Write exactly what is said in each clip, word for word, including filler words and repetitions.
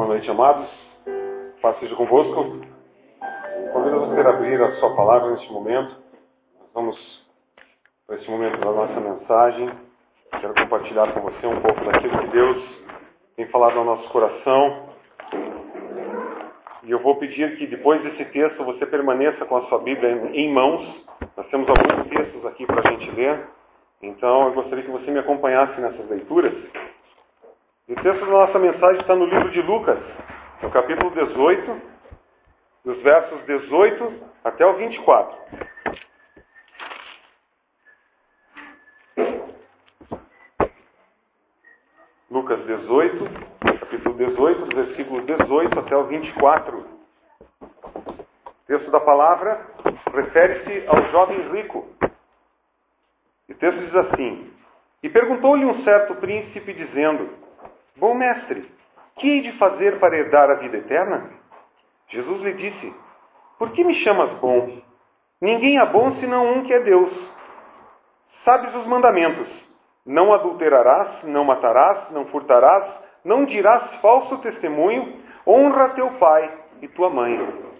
Boa noite, amados. Paz seja convosco. Convido você a abrir a sua palavra neste momento. Nós vamos para este momento da nossa mensagem. Quero compartilhar com você um pouco daquilo que Deus tem falado ao nosso coração. E eu vou pedir que depois desse texto você permaneça com a sua Bíblia em mãos. Nós temos alguns textos aqui para a gente ler. Então eu gostaria que você me acompanhasse nessas leituras. E o texto da nossa mensagem está no livro de Lucas, no capítulo dezoito, dos versos dezoito até o vinte e quatro. Lucas dezoito, capítulo dezoito, do versículo dezoito até o vinte e quatro. O texto da palavra refere-se ao jovem rico. E o texto diz assim: E perguntou-lhe um certo príncipe, dizendo: Bom mestre, que hei de fazer para herdar a vida eterna? Jesus lhe disse: Por que me chamas bom? Ninguém é bom senão um que é Deus. Sabes os mandamentos: Não adulterarás, não matarás, não furtarás, não dirás falso testemunho, honra teu pai e tua mãe.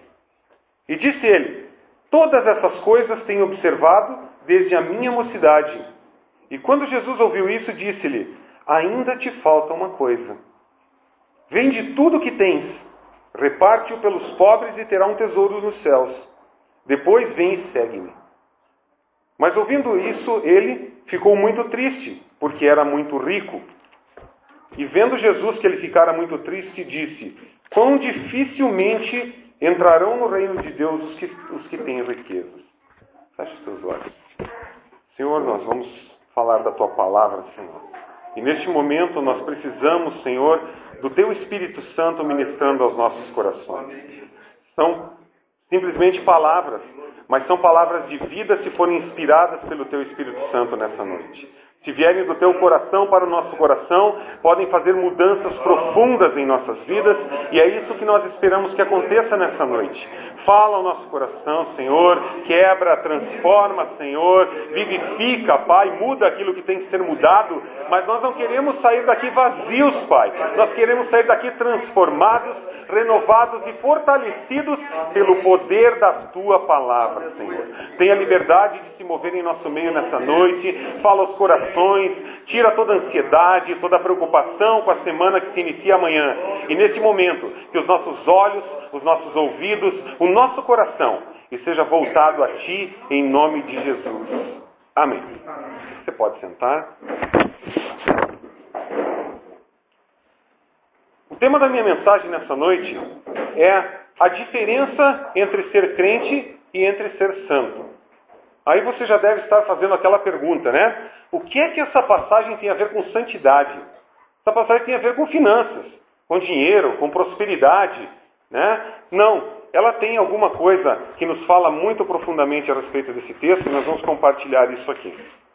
E disse ele: Todas essas coisas tenho observado desde a minha mocidade. E quando Jesus ouviu isso, disse-lhe: Ainda te falta uma coisa. Vende tudo o que tens, reparte-o pelos pobres e terá um tesouro nos céus. Depois vem e segue-me. Mas ouvindo isso, ele ficou muito triste, porque era muito rico. E vendo Jesus que ele ficara muito triste, disse: Quão dificilmente entrarão no reino de Deus os que, os que têm riquezas. Feche os teus olhos. Senhor, nós vamos falar da tua palavra, Senhor. E neste momento nós precisamos, Senhor, do teu Espírito Santo ministrando aos nossos corações. São simplesmente palavras, mas são palavras de vida se forem inspiradas pelo teu Espírito Santo nessa noite. Se vierem do teu coração para o nosso coração, podem fazer mudanças profundas em nossas vidas, e é isso que nós esperamos que aconteça nessa noite. Fala ao nosso coração, Senhor, quebra, transforma, Senhor, vivifica, Pai, muda aquilo que tem que ser mudado, mas nós não queremos sair daqui vazios, Pai. Nós queremos sair daqui transformados, renovados e fortalecidos pelo poder da Tua Palavra, Senhor. Tenha liberdade de se mover em nosso meio nessa noite, fala aos corações, tira toda a ansiedade, toda a preocupação com a semana que se inicia amanhã. E nesse momento, que os nossos olhos, os nossos ouvidos, o nosso coração esteja voltado a Ti, em nome de Jesus. Amém. Você pode sentar. O tema da minha mensagem nessa noite é a diferença entre ser crente e entre ser santo. Aí você já deve estar fazendo aquela pergunta, né? O que é que essa passagem tem a ver com santidade? Essa passagem tem a ver com finanças, com dinheiro, com prosperidade, né? Não, ela tem alguma coisa que nos fala muito profundamente a respeito desse texto, e nós vamos compartilhar isso aqui.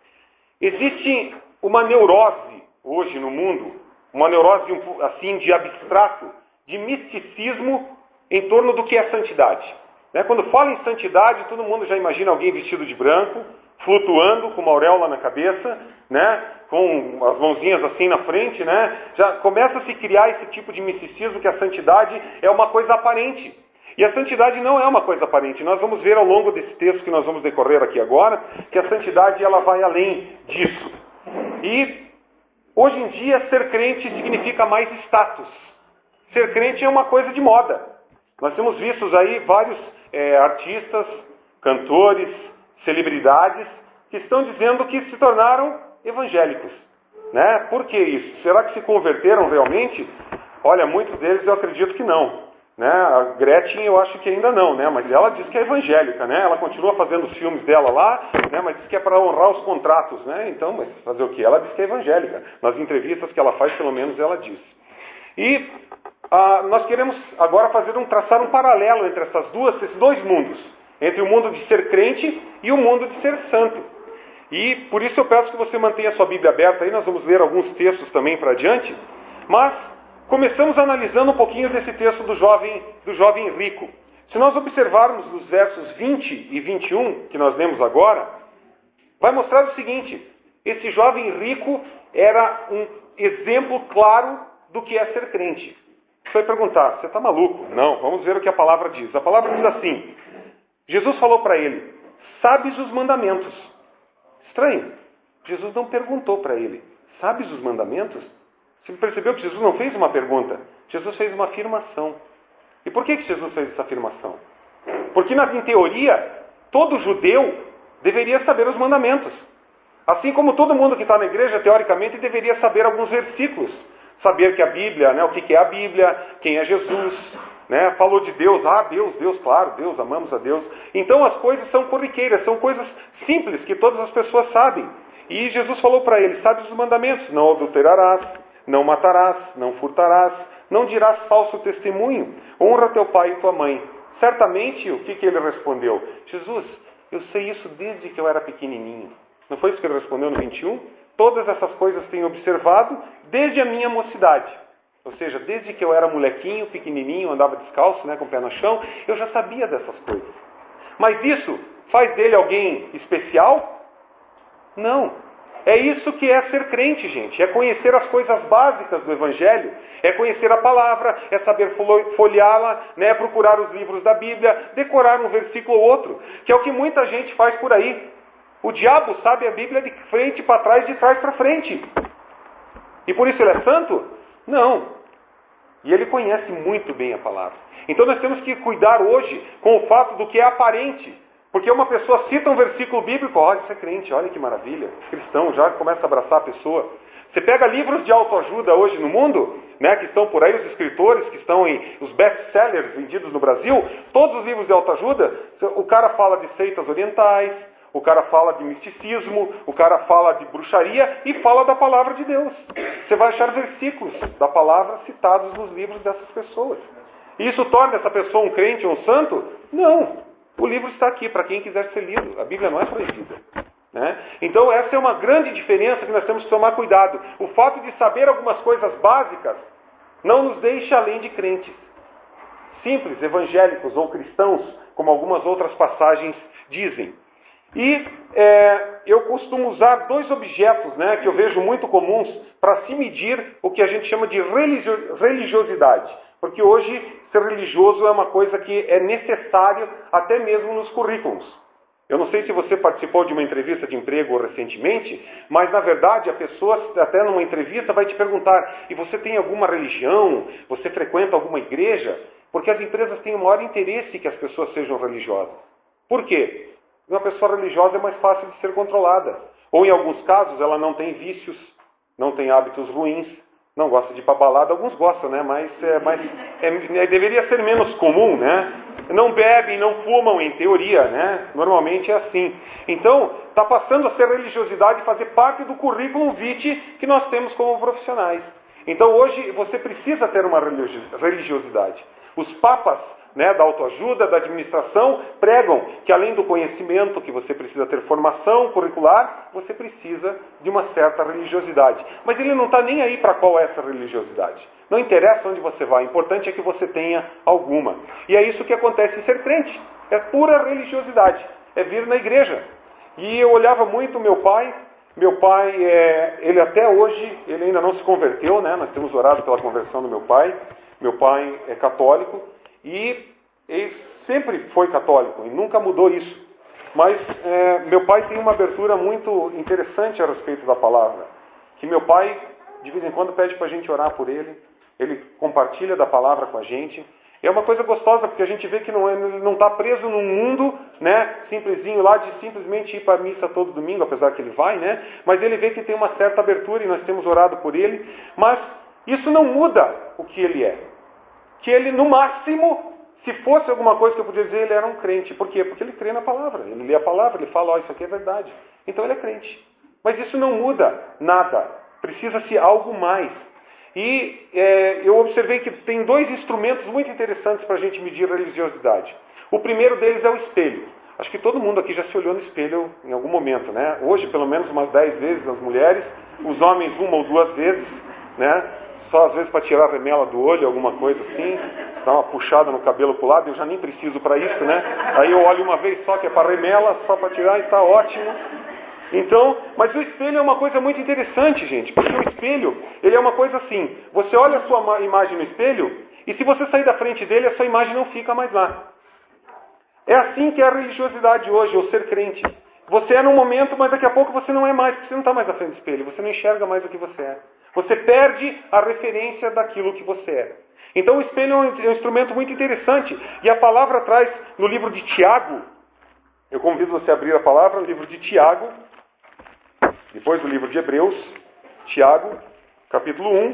Existe uma neurose hoje no mundo, uma neurose assim de abstrato, de misticismo em torno do que é santidade. Né? Quando fala em santidade, todo mundo já imagina alguém vestido de branco, flutuando com uma auréola na cabeça, né? Com as mãozinhas assim na frente, né? Já começa a se criar esse tipo de misticismo que a santidade é uma coisa aparente. E a santidade não é uma coisa aparente. Nós vamos ver ao longo desse texto que nós vamos decorrer aqui agora, que a santidade ela vai além disso. E hoje em dia ser crente significa mais status. Ser crente é uma coisa de moda. Nós temos visto aí vários é, artistas, cantores, celebridades que estão dizendo que se tornaram evangélicos. Né? Por que isso? Será que se converteram realmente? Olha, muitos deles eu acredito que não. Né? A Gretchen eu acho que ainda não, né? Mas ela diz que é evangélica, né? Ela continua fazendo os filmes dela lá, né? Mas diz que é para honrar os contratos, né? Então, mas fazer o quê? Ela diz que é evangélica. Nas entrevistas que ela faz, pelo menos ela diz. E ah, nós queremos agora fazer um, traçar um paralelo entre essas duas, esses dois mundos. Entre o mundo de ser crente e o mundo de ser santo. E por isso eu peço que você mantenha a sua Bíblia aberta aí, nós vamos ler alguns textos também para adiante. Mas começamos analisando um pouquinho desse texto do jovem, do jovem rico. Se nós observarmos os versos vinte e vinte e um, que nós lemos agora, vai mostrar o seguinte: esse jovem rico era um exemplo claro do que é ser crente. Você vai perguntar, você está maluco? Não, vamos ver o que a palavra diz. A palavra diz assim, Jesus falou para ele, sabes os mandamentos. Estranho, Jesus não perguntou para ele, sabes os mandamentos? Você percebeu que Jesus não fez uma pergunta? Jesus fez uma afirmação. E por que que Jesus fez essa afirmação? Porque, em teoria, todo judeu deveria saber os mandamentos. Assim como todo mundo que está na igreja, teoricamente, deveria saber alguns versículos. Saber que a Bíblia, né, o que é a Bíblia, quem é Jesus, né, falou de Deus, ah, Deus, Deus, claro, Deus, amamos a Deus. Então as coisas são corriqueiras, são coisas simples que todas as pessoas sabem. E Jesus falou para ele, sabe os mandamentos, não adulterarás, não matarás, não furtarás, não dirás falso testemunho, honra teu pai e tua mãe. Certamente, o que, que ele respondeu? Jesus, eu sei isso desde que eu era pequenininho. Não foi isso que ele respondeu no vinte e um? Todas essas coisas tenho observado desde a minha mocidade. Ou seja, desde que eu era molequinho, pequenininho, andava descalço, né, com o pé no chão, eu já sabia dessas coisas. Mas isso faz dele alguém especial? Não. É isso que é ser crente, gente. É conhecer as coisas básicas do Evangelho. É conhecer a palavra, é saber folheá-la, né, procurar os livros da Bíblia, decorar um versículo ou outro, que é o que muita gente faz por aí. O diabo sabe a Bíblia de frente para trás, de trás para frente. E por isso ele é santo? Não. E ele conhece muito bem a palavra. Então nós temos que cuidar hoje com o fato do que é aparente. Porque uma pessoa cita um versículo bíblico, olha, isso é crente, olha que maravilha, cristão, já começa a abraçar a pessoa. Você pega livros de autoajuda hoje no mundo, né, que estão por aí, os escritores, que estão em os best-sellers vendidos no Brasil, todos os livros de autoajuda, o cara fala de seitas orientais, o cara fala de misticismo, o cara fala de bruxaria e fala da palavra de Deus. Você vai achar versículos da palavra citados nos livros dessas pessoas. E isso torna essa pessoa um crente ou um santo? Não. O livro está aqui para quem quiser ser lido. A Bíblia não é proibida. Né? Então essa é uma grande diferença que nós temos que tomar cuidado. O fato de saber algumas coisas básicas não nos deixa além de crentes. Simples, evangélicos ou cristãos, como algumas outras passagens dizem. E é, eu costumo usar dois objetos, né, que eu vejo muito comuns para se medir o que a gente chama de religio- religiosidade. Porque hoje ser religioso é uma coisa que é necessário até mesmo nos currículos. Eu não sei se você participou de uma entrevista de emprego recentemente, mas na verdade a pessoa até numa entrevista vai te perguntar, e você tem alguma religião? Você frequenta alguma igreja? Porque as empresas têm o maior interesse que as pessoas sejam religiosas. Por quê? Uma pessoa religiosa é mais fácil de ser controlada. Ou em alguns casos ela não tem vícios, não tem hábitos ruins, não gosta de ir para balada. Alguns gostam, né? Mas, é, mas é, deveria ser menos comum, né? Não bebem, não fumam, em teoria, né? Normalmente é assim. Então, está passando a ser religiosidade fazer parte do currículo vitae que nós temos como profissionais. Então, hoje, você precisa ter uma religiosidade. Os papas, né, da autoajuda, da administração, pregam que além do conhecimento, que você precisa ter formação curricular, você precisa de uma certa religiosidade. Mas ele não está nem aí para qual é essa religiosidade. Não interessa onde você vai, o importante é que você tenha alguma. E é isso que acontece em ser crente. É pura religiosidade. É vir na igreja. E eu olhava muito meu pai. Meu pai, é, ele até hoje, ele ainda não se converteu, né? Nós temos orado pela conversão do meu pai. Meu pai é católico. E ele sempre foi católico e nunca mudou isso. Mas é, meu pai tem uma abertura muito interessante a respeito da palavra. Que meu pai, de vez em quando, pede para a gente orar por ele. Ele compartilha da palavra com a gente. É uma coisa gostosa, porque a gente vê que não é, ele não está preso num mundo, né, simplesinho lá de simplesmente ir para a missa todo domingo, apesar que ele vai, né? Mas ele vê que tem uma certa abertura e nós temos orado por ele. Mas isso não muda o que ele é. Que ele, no máximo, se fosse alguma coisa que eu podia dizer, ele era um crente. Por quê? Porque ele crê na palavra. Ele lê a palavra, ele fala, ó, oh, isso aqui é verdade. Então ele é crente. Mas isso não muda nada. Precisa-se algo mais. E é, eu observei que tem dois instrumentos muito interessantes para a gente medir a religiosidade. O primeiro deles é o espelho. Acho que todo mundo aqui já se olhou no espelho em algum momento, né? Hoje, pelo menos umas dez vezes as mulheres, os homens uma ou duas vezes, né? Só às vezes para tirar a remela do olho, alguma coisa assim, dar uma puxada no cabelo para o lado, eu já nem preciso para isso, né? Aí eu olho uma vez só que é para remela, só para tirar e está ótimo. Então, mas o espelho é uma coisa muito interessante, gente, porque o espelho, ele é uma coisa assim, você olha a sua imagem no espelho E se você sair da frente dele, a sua imagem não fica mais lá. É assim que é a religiosidade hoje, ou ser crente. Você é num momento, mas daqui a pouco você não é mais, porque você não está mais na frente do espelho, você não enxerga mais o que você é. Você perde a referência daquilo que você é. Então o espelho é um instrumento muito interessante. E a palavra traz no livro de Tiago, eu convido você a abrir a palavra no livro de Tiago, depois do livro de Hebreus, Tiago, capítulo um.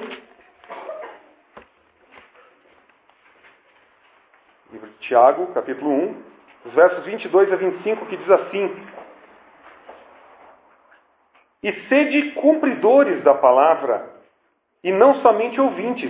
Livro de Tiago, capítulo um, os versos vinte e dois a vinte e cinco, que diz assim: E sede cumpridores da palavra, e não somente ouvintes,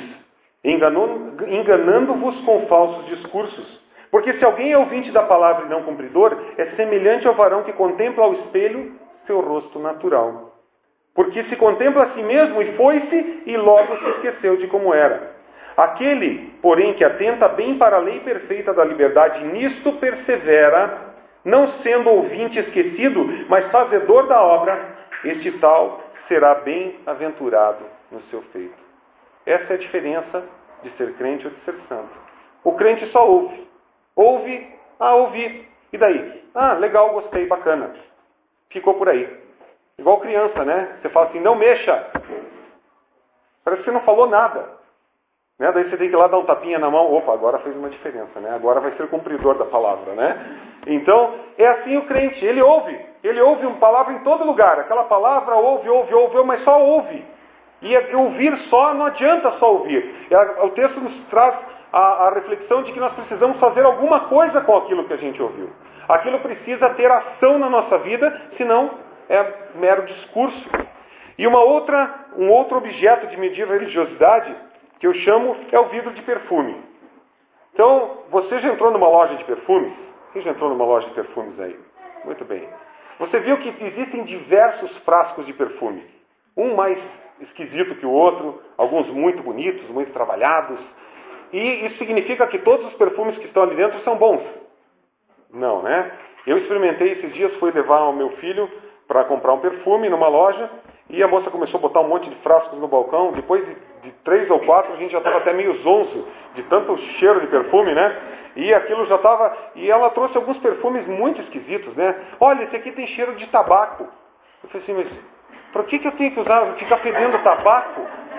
enganando-vos com falsos discursos. Porque se alguém é ouvinte da palavra e não cumpridor, é semelhante ao varão que contempla ao espelho seu rosto natural. Porque se contempla a si mesmo e foi-se, e logo se esqueceu de como era. Aquele, porém, que atenta bem para a lei perfeita da liberdade, nisto persevera, não sendo ouvinte esquecido, mas fazedor da obra, este tal será bem-aventurado no seu feito. Essa é a diferença de ser crente ou de ser santo. O crente só ouve. Ouve, ah, ouvi. E daí? Ah, legal, gostei, bacana. Ficou por aí. Igual criança, né? Você fala assim, não mexa. Parece que você não falou nada. Né? Daí você tem que ir lá dar um tapinha na mão. Opa, agora fez uma diferença, né? Agora vai ser cumpridor da palavra, né? Então, é assim o crente. Ele ouve. Ele ouve uma palavra em todo lugar. Aquela palavra ouve, ouve, ouve, mas só ouve. E ouvir só não adianta só ouvir. O texto nos traz a, a reflexão de que nós precisamos fazer alguma coisa com aquilo que a gente ouviu. Aquilo precisa ter ação na nossa vida, senão é mero discurso. E uma outra, um outro objeto de medir religiosidade, que eu chamo, é o vidro de perfume. Então, você já entrou numa loja de perfumes? Quem já entrou numa loja de perfumes aí? Muito bem. Você viu que existem diversos frascos de perfume. Um mais esquisito que o outro, alguns muito bonitos, muito trabalhados. E isso significa que todos os perfumes que estão ali dentro são bons? Não, né? Eu experimentei esses dias, fui levar o meu filho para comprar um perfume numa loja, e a moça começou a botar um monte de frascos no balcão. Depois de, de três ou quatro, a gente já estava até meio zonzo de tanto cheiro de perfume, né? E aquilo já estava... E ela trouxe alguns perfumes muito esquisitos, né? Olha, esse aqui tem cheiro de tabaco. Eu falei assim, mas por que, que eu tenho que usar, ficar fedendo tabaco?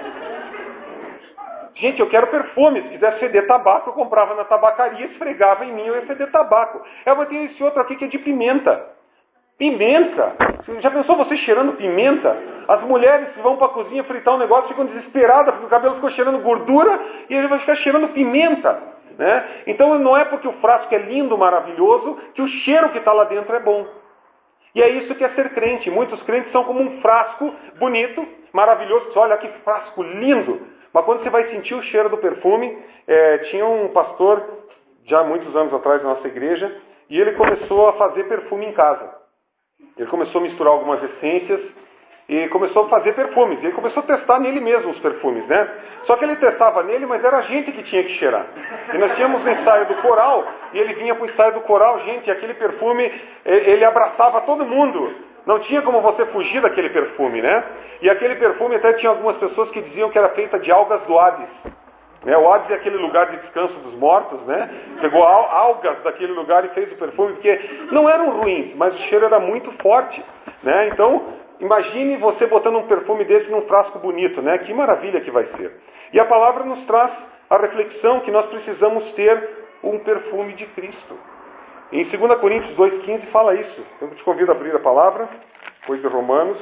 Gente, eu quero perfume. Se quisesse feder tabaco, eu comprava na tabacaria, esfregava em mim, eu ia feder tabaco. Eu tenho esse outro aqui que é de pimenta. Pimenta? Já pensou você cheirando pimenta? As mulheres que vão para a cozinha fritar um negócio ficam desesperadas porque o cabelo ficou cheirando gordura e ele vai ficar cheirando pimenta. Né? Então não é porque o frasco é lindo, maravilhoso, que o cheiro que está lá dentro é bom. E é isso que é ser crente. Muitos crentes são como um frasco bonito, maravilhoso. Você olha que frasco lindo. Mas quando você vai sentir o cheiro do perfume, é, tinha um pastor, já muitos anos atrás na nossa igreja, e ele começou a fazer perfume em casa. Ele começou a misturar algumas essências e começou a fazer perfumes. E ele começou a testar nele mesmo os perfumes, né? Só que ele testava nele, mas era a gente que tinha que cheirar. E nós tínhamos o ensaio do coral, e ele vinha para o ensaio do coral, gente, e aquele perfume, ele abraçava todo mundo. Não tinha como você fugir daquele perfume, né? E aquele perfume até tinha algumas pessoas que diziam que era feita de algas do Hades. Né? O Hades é aquele lugar de descanso dos mortos, né? Pegou algas daquele lugar e fez o perfume, porque não eram ruins, mas o cheiro era muito forte, né? Então, imagine você botando um perfume desse num frasco bonito, né? Que maravilha que vai ser. E a palavra nos traz a reflexão que nós precisamos ter um perfume de Cristo. Em dois Coríntios dois, quinze fala isso. Eu te convido a abrir a palavra, depois de Romanos.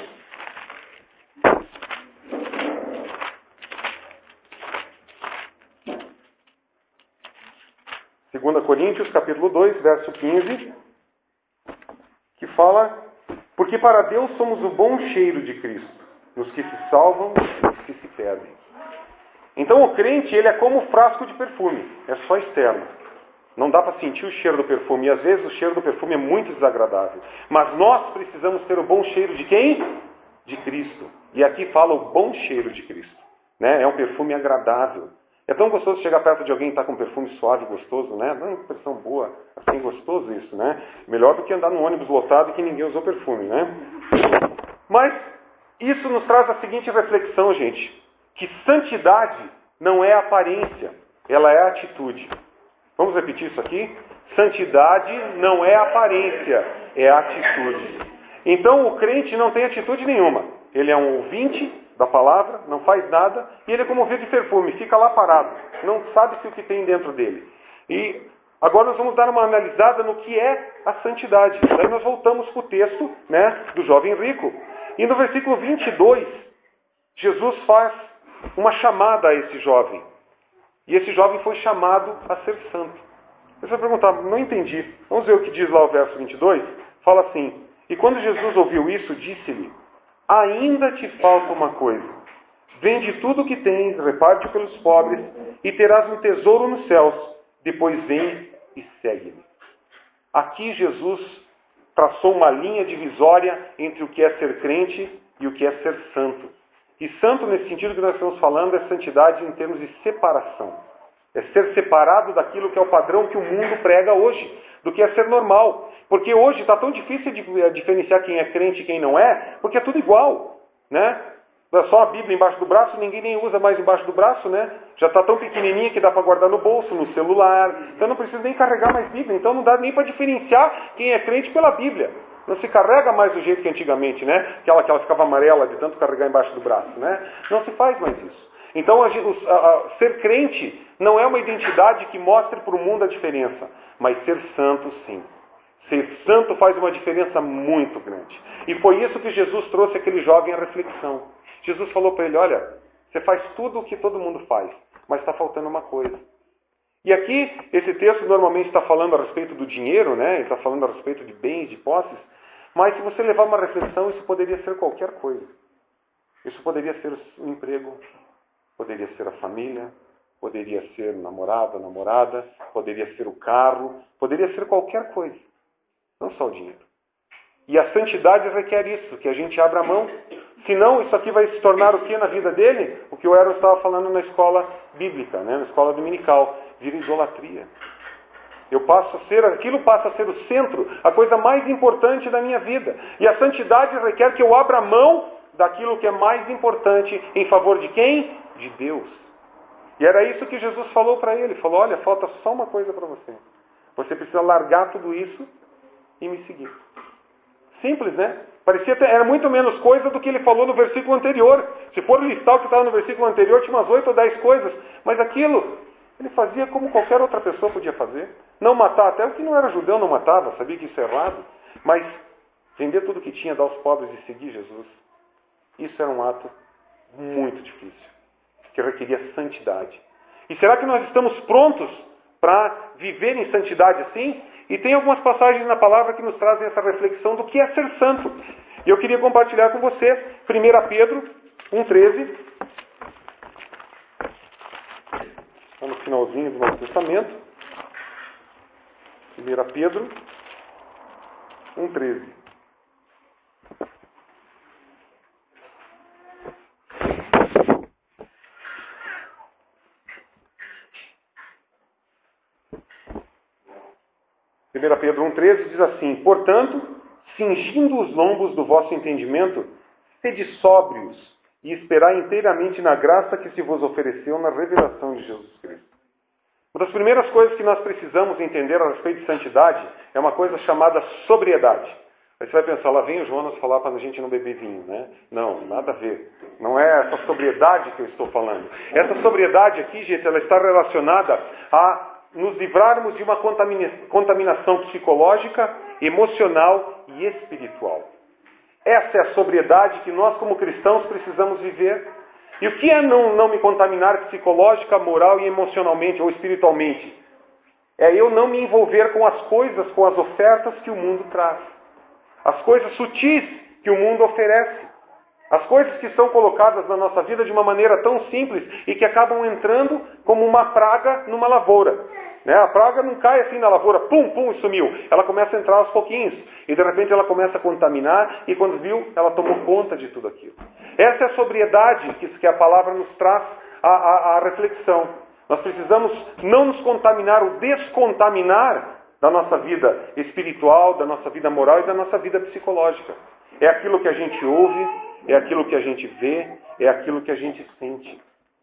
dois Coríntios, capítulo dois, verso quinze, que fala: porque para Deus somos o bom cheiro de Cristo, nos que se salvam e nos que se perdem. Então o crente, ele é como um frasco de perfume, é só externo. Não dá para sentir o cheiro do perfume, e às vezes o cheiro do perfume é muito desagradável. Mas nós precisamos ter o bom cheiro de quem? De Cristo. E aqui fala o bom cheiro de Cristo. Né? É um perfume agradável. É tão gostoso chegar perto de alguém que está com um perfume suave e gostoso, né? Dá uma impressão boa, assim, gostoso isso, né? Melhor do que andar num ônibus lotado e que ninguém usou perfume, né? Mas isso nos traz a seguinte reflexão, gente. Que santidade não é aparência. ela é atitude. Vamos repetir isso aqui? Santidade não é aparência, é atitude. Então o crente não tem atitude nenhuma. Ele é um ouvinte da palavra, não faz nada, e ele é como um vidro de perfume, fica lá parado. Não sabe-se o que tem dentro dele. E agora nós vamos dar uma analisada no que é a santidade. Daí nós voltamos para o texto, né, do jovem rico. E no versículo vinte e dois, Jesus faz uma chamada a esse jovem. E esse jovem foi chamado a ser santo. Você vai perguntar, não entendi. Vamos ver o que diz lá o verso vinte e dois. Fala assim: e quando Jesus ouviu isso, disse-lhe: ainda te falta uma coisa. Vende tudo o que tens, reparte pelos pobres, e terás um tesouro nos céus. Depois vem e segue-me. Aqui Jesus traçou uma linha divisória entre o que é ser crente e o que é ser santo. E santo, nesse sentido que nós estamos falando, é santidade em termos de separação. É ser separado daquilo que é o padrão que o mundo prega hoje, do que é ser normal. Porque hoje está tão difícil de diferenciar quem é crente e quem não é, porque é tudo igual, né? É só a Bíblia embaixo do braço, ninguém nem usa mais embaixo do braço, né? Já está tão pequenininha que dá para guardar no bolso, no celular. Então não precisa nem carregar mais Bíblia. Então não dá nem para diferenciar quem é crente pela Bíblia. Não se carrega mais do jeito que antigamente, né? Aquela que ela ficava amarela de tanto carregar embaixo do braço, né? Não se faz mais isso. Então a, a, a, ser crente não é uma identidade que mostre para o mundo a diferença. Mas ser santo, sim. Ser santo faz uma diferença muito grande. E foi isso que Jesus trouxe aquele jovem à reflexão. Jesus falou para ele: olha, você faz tudo o que todo mundo faz, mas está faltando uma coisa. E aqui, esse texto normalmente está falando a respeito do dinheiro, né? Ele está falando a respeito de bens, de posses, mas se você levar uma reflexão, isso poderia ser qualquer coisa. Isso poderia ser o emprego, poderia ser a família, poderia ser namorado, namorada, poderia ser o carro, poderia ser qualquer coisa, não só o dinheiro. E a santidade requer isso, que a gente abra a mão. Senão, isso aqui vai se tornar o que na vida dele? O que o Eros estava falando na escola bíblica, né? Na escola dominical. Vira idolatria. Eu passo a ser, aquilo passa a ser o centro, a coisa mais importante da minha vida. E a santidade requer que eu abra a mão daquilo que é mais importante em favor de quem? De Deus. E era isso que Jesus falou para ele. Falou: olha, falta só uma coisa para você. Você precisa largar tudo isso e me seguir. Simples, né? Parecia ter, era muito menos coisa do que ele falou no versículo anterior. Se for listar o que estava no versículo anterior, tinha umas oito ou dez coisas. Mas aquilo, ele fazia como qualquer outra pessoa podia fazer. Não matar, até o que não era judeu não matava, sabia que isso é errado. Mas vender tudo que tinha, dar aos pobres e seguir Jesus, isso era um ato muito difícil, que requeria santidade. E será que nós estamos prontos para viver em santidade assim? E tem algumas passagens na palavra que nos trazem essa reflexão do que é ser santo. E eu queria compartilhar com você primeira Pedro um, treze. Está no finalzinho do Novo Testamento. primeira Pedro um, treze. primeira Pedro um, treze diz assim: portanto, cingindo os lombos do vosso entendimento, sede sóbrios e esperai inteiramente na graça que se vos ofereceu na revelação de Jesus Cristo. Uma das primeiras coisas que nós precisamos entender a respeito de santidade é uma coisa chamada sobriedade. Aí você vai pensar, lá vem o Jonas falar para a gente não beber vinho, né? Não, nada a ver. Não é essa sobriedade que eu estou falando. Essa sobriedade aqui, gente, ela está relacionada a nos livrarmos de uma contaminação psicológica, emocional e espiritual. Essa é a sobriedade que nós, como cristãos, precisamos viver. E o que é não, não me contaminar psicológica, moral e emocionalmente ou espiritualmente? É eu não me envolver com as coisas, com as ofertas que o mundo traz. As coisas sutis que o mundo oferece. As coisas que são colocadas na nossa vida de uma maneira tão simples e que acabam entrando como uma praga numa lavoura. Né? A praga não cai assim na lavoura, pum, pum, e sumiu. Ela começa a entrar aos pouquinhos. E de repente ela começa a contaminar e quando viu, ela tomou conta de tudo aquilo. Essa é a sobriedade que, que a palavra nos traz a, a, a reflexão. Nós precisamos não nos contaminar ou descontaminar da nossa vida espiritual, da nossa vida moral e da nossa vida psicológica. É aquilo que a gente ouve, é aquilo que a gente vê, é aquilo que a gente sente.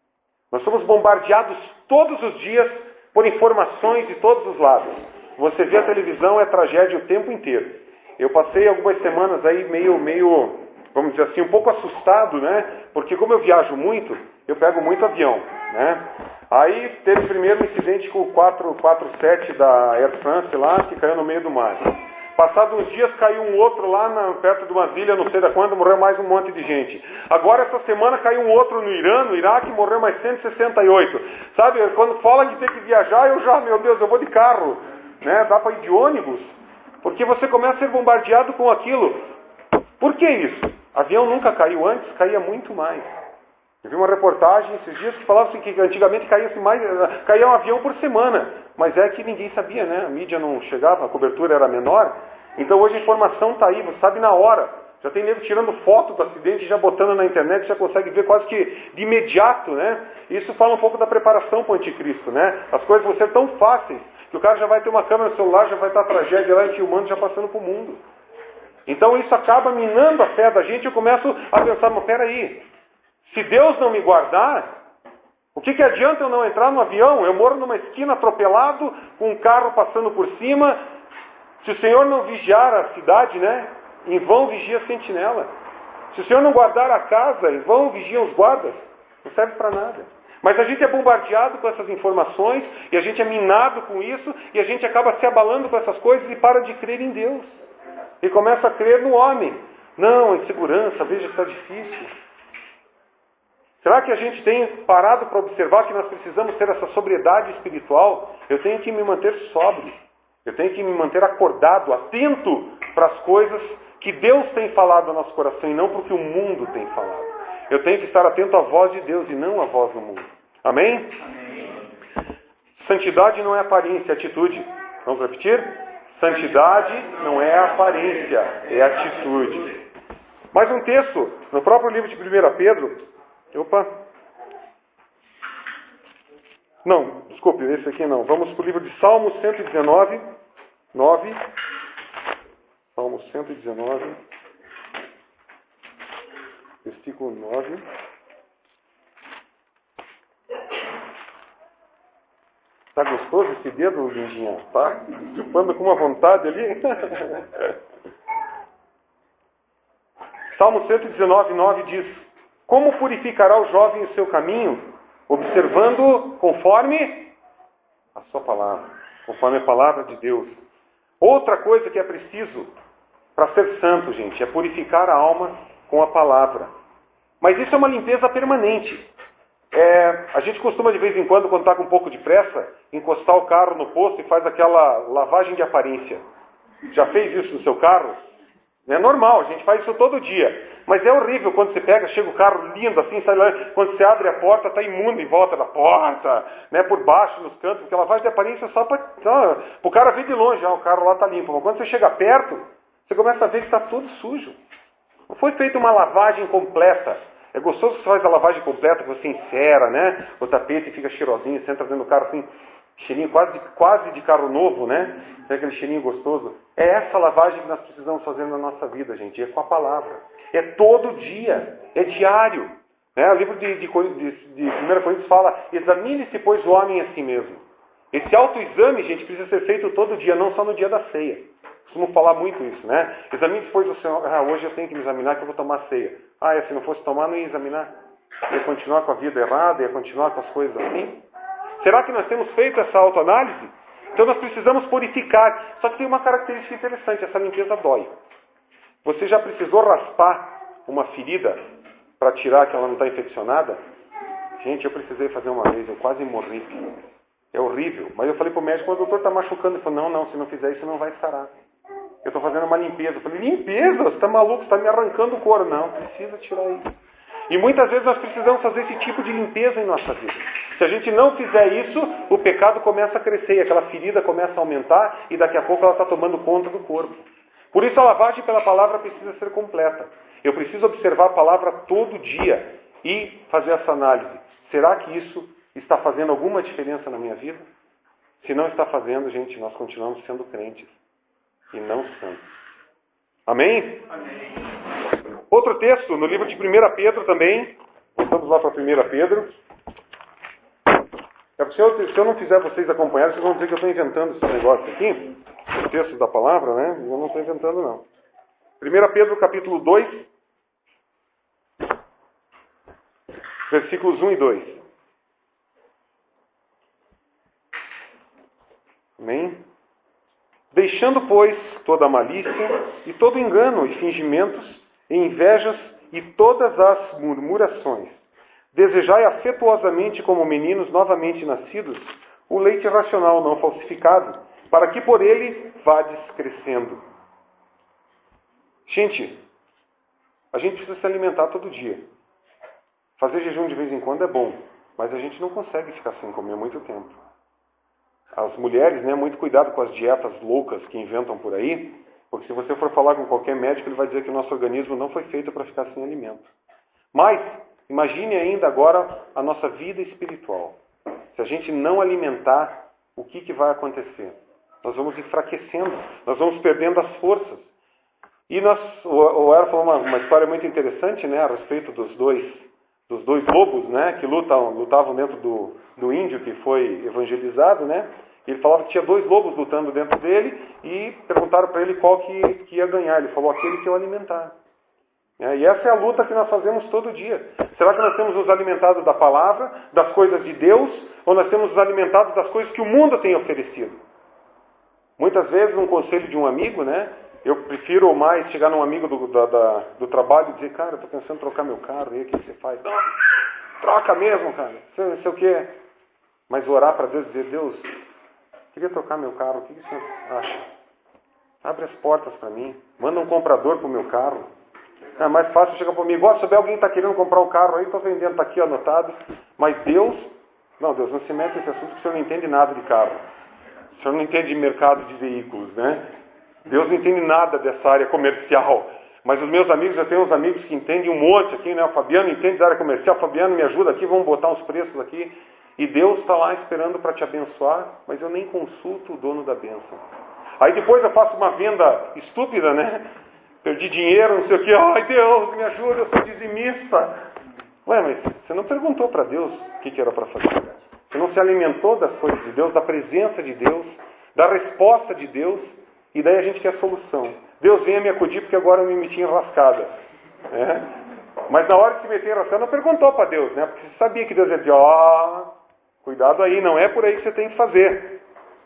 Nós somos bombardeados todos os dias por informações de todos os lados. Você vê a televisão, é tragédia o tempo inteiro. Eu passei algumas semanas aí meio, meio, vamos dizer assim, um pouco assustado, né? Porque como eu viajo muito, eu pego muito avião, né? Aí teve primeiro um incidente com o quatro quatro sete da Air France lá, que caiu no meio do mar. Passados uns dias caiu um outro lá na, perto de uma ilha, não sei da quando, morreu mais um monte de gente. Agora essa semana caiu um outro no Irã, no Iraque, morreu mais cento e sessenta e oito. Sabe, quando fala de ter que viajar, eu já, meu Deus, eu vou de carro, né? Dá para ir de ônibus? Porque você começa a ser bombardeado com aquilo. Por que isso? Avião nunca caiu antes, caía muito mais. Eu vi uma reportagem esses dias que falava assim, que antigamente caía, mais, caía um avião por semana. Mas é que ninguém sabia, né? A mídia não chegava, a cobertura era menor. Então hoje a informação está aí, você sabe na hora. Já tem nego tirando foto do acidente, já botando na internet, já consegue ver quase que de imediato, né? Isso fala um pouco da preparação para o anticristo, né? As coisas vão ser tão fáceis que o cara já vai ter uma câmera no celular, já vai estar a tragédia lá e filmando, já passando para o mundo. Então isso acaba minando a fé da gente e eu começo a pensar, mas peraí, se Deus não me guardar, o que, que adianta eu não entrar no avião? Eu moro numa esquina atropelado, com um carro passando por cima. Se o Senhor não vigiar a cidade, né? Em vão vigia a sentinela. Se o Senhor não guardar a casa, em vão vigiam os guardas. Não serve para nada. Mas a gente é bombardeado com essas informações, e a gente é minado com isso, e a gente acaba se abalando com essas coisas e para de crer em Deus. E começa a crer no homem. Não, a insegurança, veja que está difícil. Será que a gente tem parado para observar que nós precisamos ter essa sobriedade espiritual? Eu tenho que me manter sóbrio. Eu tenho que me manter acordado, atento para as coisas que Deus tem falado ao nosso coração e não para o que o mundo tem falado. Eu tenho que estar atento à voz de Deus e não à voz do mundo. Amém? Amém. Santidade não é aparência, é atitude. Vamos repetir? Santidade não é aparência, é atitude. Mais um texto, no próprio livro de primeira Pedro. Opa! Não, desculpe, esse aqui não. Vamos para o livro de Salmos cento e dezenove, nove. Salmos cento e dezenove, versículo nove. Tá gostoso esse dedo, lindinha? Tá? Chupando com uma vontade ali. Salmo cento e dezenove, nove diz: como purificará o jovem o seu caminho? Observando conforme a sua palavra, conforme a palavra de Deus. Outra coisa que é preciso para ser santo, gente, é purificar a alma com a palavra. Mas isso é uma limpeza permanente. É, a gente costuma de vez em quando, quando está com um pouco de pressa, encostar o carro no posto e faz aquela lavagem de aparência. Já fez isso no seu carro? É normal, a gente faz isso todo dia. Mas é horrível quando você pega, chega o carro lindo assim, sai lá, quando você abre a porta, está imundo em volta da porta, né, por baixo, nos cantos, porque ela faz de aparência só para o cara ver de longe, ah, o carro lá está limpo. Mas quando você chega perto, você começa a ver que está tudo sujo. Não foi feita uma lavagem completa. É gostoso que você faz a lavagem completa, que você encera, né, o tapete fica cheirosinho, você entra dentro do carro assim, cheirinho quase, quase de carro novo, né? Tem aquele cheirinho gostoso. É essa lavagem que nós precisamos fazer na nossa vida, gente. É com a palavra. É todo dia. É diário. Né? O livro de, de, de, de primeira Coríntios fala: examine-se, pois, o homem a si mesmo. Esse autoexame, gente, precisa ser feito todo dia, não só no dia da ceia. Costumo falar muito isso, né? Examine-se, pois, o Senhor. Ah, hoje eu tenho que me examinar que eu vou tomar ceia. Ah, é, se não fosse tomar, não ia examinar. Ia continuar com a vida errada, ia continuar com as coisas assim. Será que nós temos feito essa autoanálise? Então nós precisamos purificar. Só que tem uma característica interessante, essa limpeza dói. Você já precisou raspar uma ferida para tirar que ela não está infeccionada? Gente, eu precisei fazer uma vez, eu quase morri. É horrível. Mas eu falei para o médico, o doutor está machucando. Ele falou, não, não, se não fizer isso não vai sarar. Eu estou fazendo uma limpeza. Eu falei, limpeza? Você está maluco? Você está me arrancando o couro. Não, precisa tirar isso. E muitas vezes nós precisamos fazer esse tipo de limpeza em nossa vida. Se a gente não fizer isso, o pecado começa a crescer, aquela ferida começa a aumentar e daqui a pouco ela está tomando conta do corpo. Por isso a lavagem pela palavra precisa ser completa. Eu preciso observar a palavra todo dia e fazer essa análise. Será que isso está fazendo alguma diferença na minha vida? Se não está fazendo, gente, nós continuamos sendo crentes e não santos. Amém? Amém. Outro texto, no livro de primeira Pedro também. Vamos lá para primeira Pedro. É porque se eu, se eu não fizer vocês acompanharem, vocês vão dizer que eu estou inventando esse negócio aqui, o texto da palavra, né? Eu não estou inventando, não. primeira Pedro, capítulo dois, versículos um e dois. Amém? Deixando, pois, toda a malícia e todo engano e fingimentos e invejas e todas as murmurações, desejai afetuosamente como meninos novamente nascidos o leite racional não falsificado, para que por ele vades crescendo. Gente, a gente precisa se alimentar todo dia. Fazer jejum de vez em quando é bom, mas a gente não consegue ficar sem comer muito tempo. As mulheres, né, muito cuidado com as dietas loucas que inventam por aí, porque se você for falar com qualquer médico, ele vai dizer que o nosso organismo não foi feito para ficar sem alimento. Mas, imagine ainda agora a nossa vida espiritual. Se a gente não alimentar, o que, que vai acontecer? Nós vamos enfraquecendo, nós vamos perdendo as forças. E nós, o Aaron falou uma, uma história muito interessante, né, a respeito dos dois, dos dois lobos, né, que lutam, lutavam dentro do, do índio que foi evangelizado, né? Ele falava que tinha dois lobos lutando dentro dele e perguntaram para ele qual que, que ia ganhar. Ele falou, aquele que eu alimentar. É, e essa é a luta que nós fazemos todo dia. Será que nós temos nos alimentado da palavra, das coisas de Deus, ou nós temos nos alimentado das coisas que o mundo tem oferecido? Muitas vezes, um conselho de um amigo, né? Eu prefiro mais chegar num amigo do, da, da, do trabalho e dizer, cara, eu estou pensando em trocar meu carro, e aí o que você faz? Não, troca mesmo, cara, não sei o quê. Mas orar para Deus e dizer, Deus, queria trocar meu carro, o que você acha? Abre as portas para mim, manda um comprador para o meu carro. É mais fácil chegar para mim, igual se souber alguém está querendo comprar um carro aí, estou vendendo, está aqui anotado. Mas Deus, não, Deus, não se mete nesse assunto porque o senhor não entende nada de carro. O senhor não entende de mercado de veículos, né? Deus não entende nada dessa área comercial. Mas os meus amigos, eu tenho uns amigos que entendem um monte aqui, né? O Fabiano entende da área comercial, o Fabiano me ajuda aqui, vamos botar uns preços aqui. E Deus está lá esperando para te abençoar, mas eu nem consulto o dono da bênção. Aí depois eu faço uma venda estúpida, né? Perdi dinheiro, não sei o quê. Ai, Deus, me ajuda, eu sou dizimista. Ué, mas você não perguntou para Deus o que, que era para fazer. Você não se alimentou das coisas de Deus, da presença de Deus, da resposta de Deus, e daí a gente quer solução. Deus venha me acudir porque agora eu me meti em rascada. É? Mas na hora de se meter em rascada, não perguntou para Deus, né? Porque você sabia que Deus ia dizer, ó, oh, cuidado aí, não é por aí que você tem que fazer.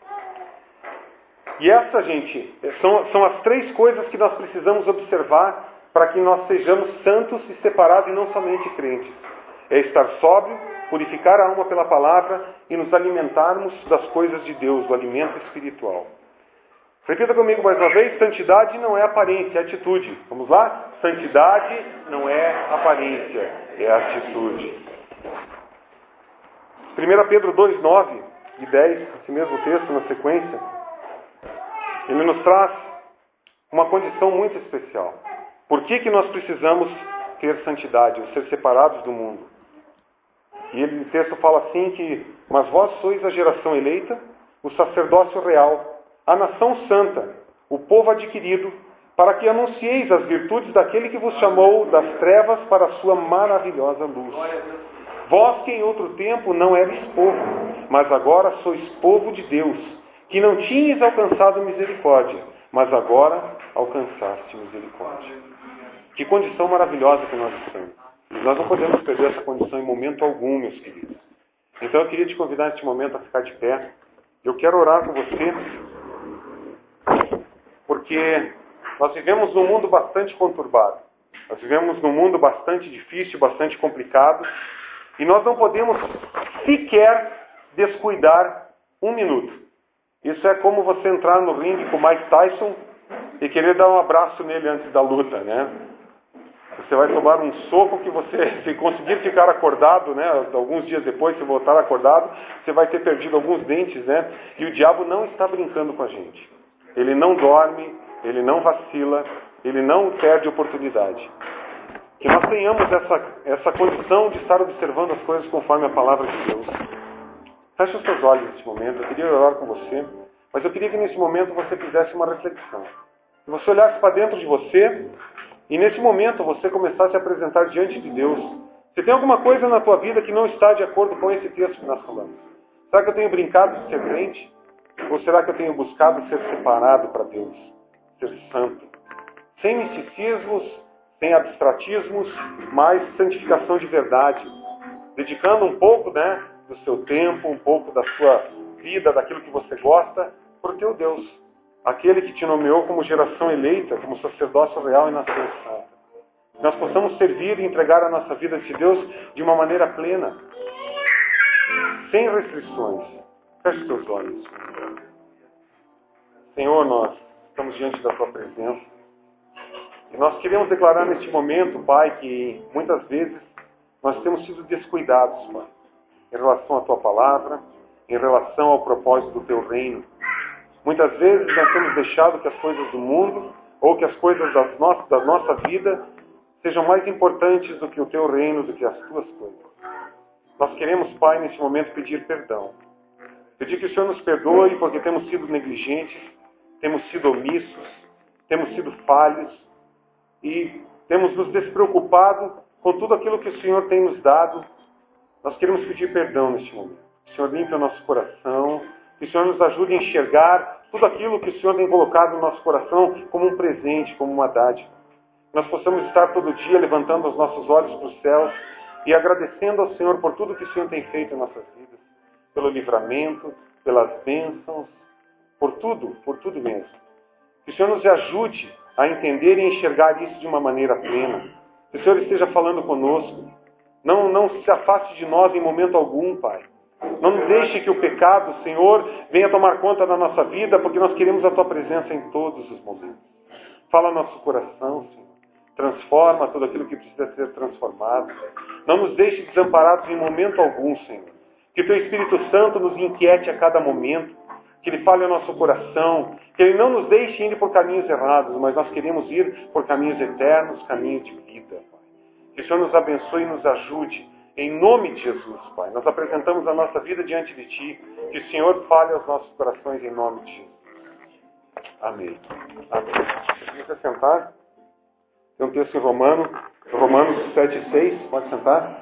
E essa, gente, são, são as três coisas que nós precisamos observar para que nós sejamos santos e separados e não somente crentes. É estar sóbrio, purificar a alma pela palavra e nos alimentarmos das coisas de Deus, do alimento espiritual. Repita comigo mais uma vez, santidade não é aparência, é atitude. Vamos lá? Santidade não é aparência, é atitude. primeira Pedro dois, nove e dez, esse mesmo texto na sequência, ele nos traz uma condição muito especial. Por que que nós precisamos ter santidade, ou ser separados do mundo? E ele, o texto fala assim que, mas vós sois a geração eleita, o sacerdócio real, a nação santa, o povo adquirido, para que anuncieis as virtudes daquele que vos chamou das trevas para a sua maravilhosa luz. Vós que em outro tempo não erais povo, mas agora sois povo de Deus, que não tinhas alcançado misericórdia, mas agora alcançaste misericórdia. Que condição maravilhosa que nós estamos. E nós não podemos perder essa condição em momento algum, meus queridos. Então eu queria te convidar neste momento a ficar de pé. Eu quero orar com você, porque nós vivemos num mundo bastante conturbado. Nós vivemos num mundo bastante difícil, bastante complicado, e nós não podemos sequer descuidar um minuto. Isso é como você entrar no ringue com o Mike Tyson e querer dar um abraço nele antes da luta, né? Você vai tomar um soco que você, se conseguir ficar acordado, né, alguns dias depois, se voltar acordado, você vai ter perdido alguns dentes, né? E o diabo não está brincando com a gente. Ele não dorme, ele não vacila, ele não perde oportunidade. Que nós tenhamos essa, essa condição de estar observando as coisas conforme a palavra de Deus. Feche os seus olhos nesse momento. Eu queria orar com você, mas eu queria que nesse momento você fizesse uma reflexão. Que você olhasse para dentro de você e nesse momento você começasse a apresentar diante de Deus. Se tem alguma coisa na tua vida que não está de acordo com esse texto que nós falamos, Será que eu tenho brincado de ser crente? Ou será que eu tenho buscado ser separado para Deus? Ser santo? Sem misticismos, sem abstratismos, mas santificação de verdade. Dedicando um pouco, né, do seu tempo, um pouco da sua vida, daquilo que você gosta, para o teu Deus. Aquele que te nomeou como geração eleita, como sacerdócio real e nação santa. Nós possamos servir e entregar a nossa vida a Deus de uma maneira plena. Sem restrições. Feche os teus olhos. Senhor, nós estamos diante da Tua presença. E nós queremos declarar neste momento, Pai, que muitas vezes nós temos sido descuidados, Pai, em relação à Tua palavra, em relação ao propósito do Teu reino. Muitas vezes nós temos deixado que as coisas do mundo, ou que as coisas das no- da nossa vida, sejam mais importantes do que o Teu reino, do que as Tuas coisas. Nós queremos, Pai, neste momento pedir perdão. Pedir que o Senhor nos perdoe porque temos sido negligentes, temos sido omissos, temos sido falhos e temos nos despreocupado com tudo aquilo que o Senhor tem nos dado. Nós queremos pedir perdão neste momento. Que o Senhor limpe o nosso coração, que o Senhor nos ajude a enxergar tudo aquilo que o Senhor tem colocado no nosso coração como um presente, como uma dádiva. Nós possamos estar todo dia levantando os nossos olhos para os céus e agradecendo ao Senhor por tudo que o Senhor tem feito em nossas vidas, pelo livramento, pelas bênçãos, por tudo, por tudo mesmo. Que o Senhor nos ajude a entender e enxergar isso de uma maneira plena. Que o Senhor esteja falando conosco. Não, não se afaste de nós em momento algum, Pai. Não deixe que o pecado, Senhor, venha tomar conta da nossa vida, porque nós queremos a Tua presença em todos os momentos. Fala nosso coração, Senhor. Transforma tudo aquilo que precisa ser transformado. Não nos deixe desamparados em momento algum, Senhor. Que o Teu Espírito Santo nos inquiete a cada momento. Que Ele fale ao nosso coração. Que Ele não nos deixe ir por caminhos errados, mas nós queremos ir por caminhos eternos, caminhos de vida, Pai. Que o Senhor nos abençoe e nos ajude. Em nome de Jesus, Pai. Nós apresentamos a nossa vida diante de Ti. Que o Senhor fale aos nossos corações em nome de Jesus. Amém. Amém. Você sentar? Tem um texto em Romano, Romanos sete, seis. Pode sentar?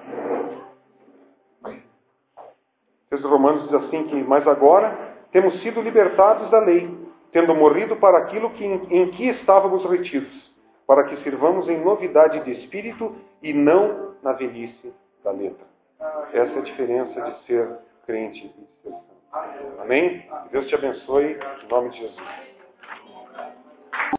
O texto de Romanos diz assim que, mas agora temos sido libertados da lei, tendo morrido para aquilo que, em que estávamos retidos, para que sirvamos em novidade de espírito e não na velhice da letra. Essa é a diferença de ser crente e de ser santo. Amém? Que Deus te abençoe, em nome de Jesus.